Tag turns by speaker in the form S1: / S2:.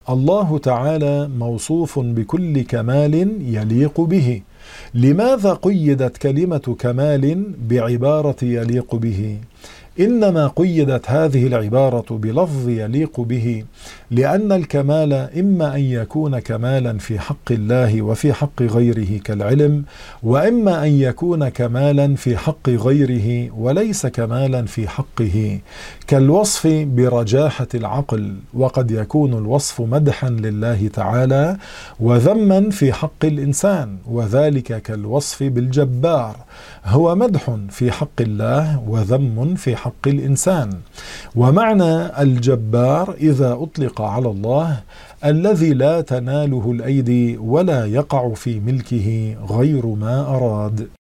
S1: الله تعالى موصوف بكل كمال يليق به. لماذا قيدت كلمة كمال بعبارة يليق به؟ إنما قيدت هذه العبارة بلفظ يليق به لأن الكمال إما أن يكون كمالا في حق الله وفي حق غيره كالعلم، وإما أن يكون كمالا في حق غيره وليس كمالا في حقه، كالوصف برجاحة العقل، وقد يكون الوصف مدحا لله تعالى وذما في حق الإنسان، وذلك كالوصف بالجبار، هو مدح في حق الله وذم في حق الإنسان. ومعنى الجبار إذا أطلق على الله الذي لا تناله الأيدي ولا يقع في ملكه غير ما أراد.